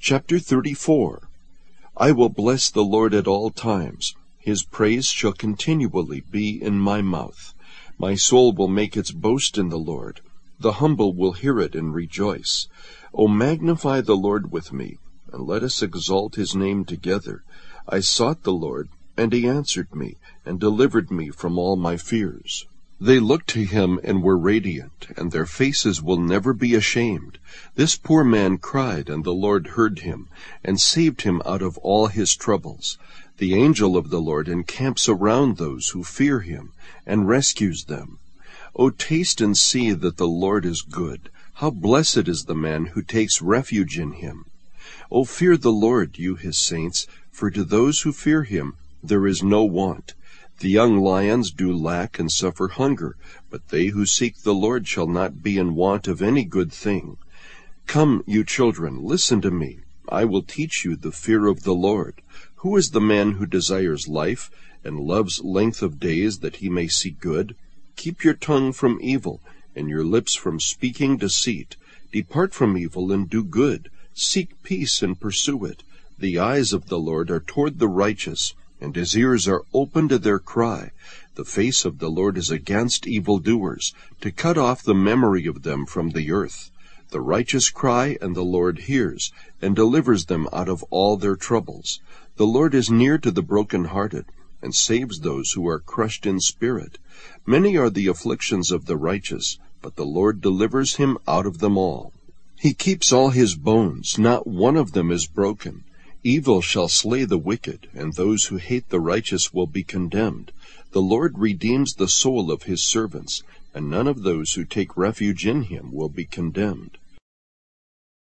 Chapter 34. I will bless the Lord at all times. His praise shall continually be in my mouth. My soul will make its boast in the Lord. The humble will hear it and rejoice. O magnify the Lord with me, and let us exalt his name together. I sought the Lord, and he answered me, and delivered me from all my fears. They looked to him and were radiant, and their faces will never be ashamed. This poor man cried, and the Lord heard him, and saved him out of all his troubles. The angel of the Lord encamps around those who fear him, and rescues them. O taste and see that the Lord is good. How blessed is the man who takes refuge in him. O fear the Lord, you his saints, for to those who fear him there is no want. The young lions do lack and suffer hunger, but they who seek the Lord shall not be in want of any good thing. Come, you children, listen to me. I will teach you the fear of the Lord. Who is the man who desires life, and loves length of days that he may see good? Keep your tongue from evil, and your lips from speaking deceit. Depart from evil and do good. Seek peace and pursue it. The eyes of the Lord are toward the righteous, and his ears are open to their cry. The face of the Lord is against evildoers, to cut off the memory of them from the earth. The righteous cry, and the Lord hears, and delivers them out of all their troubles. The Lord is near to the brokenhearted, and saves those who are crushed in spirit. Many are the afflictions of the righteous, but the Lord delivers him out of them all. He keeps all his bones, not one of them is broken. Evil shall slay the wicked, and those who hate the righteous will be condemned. The Lord redeems the soul of his servants, and none of those who take refuge in him will be condemned.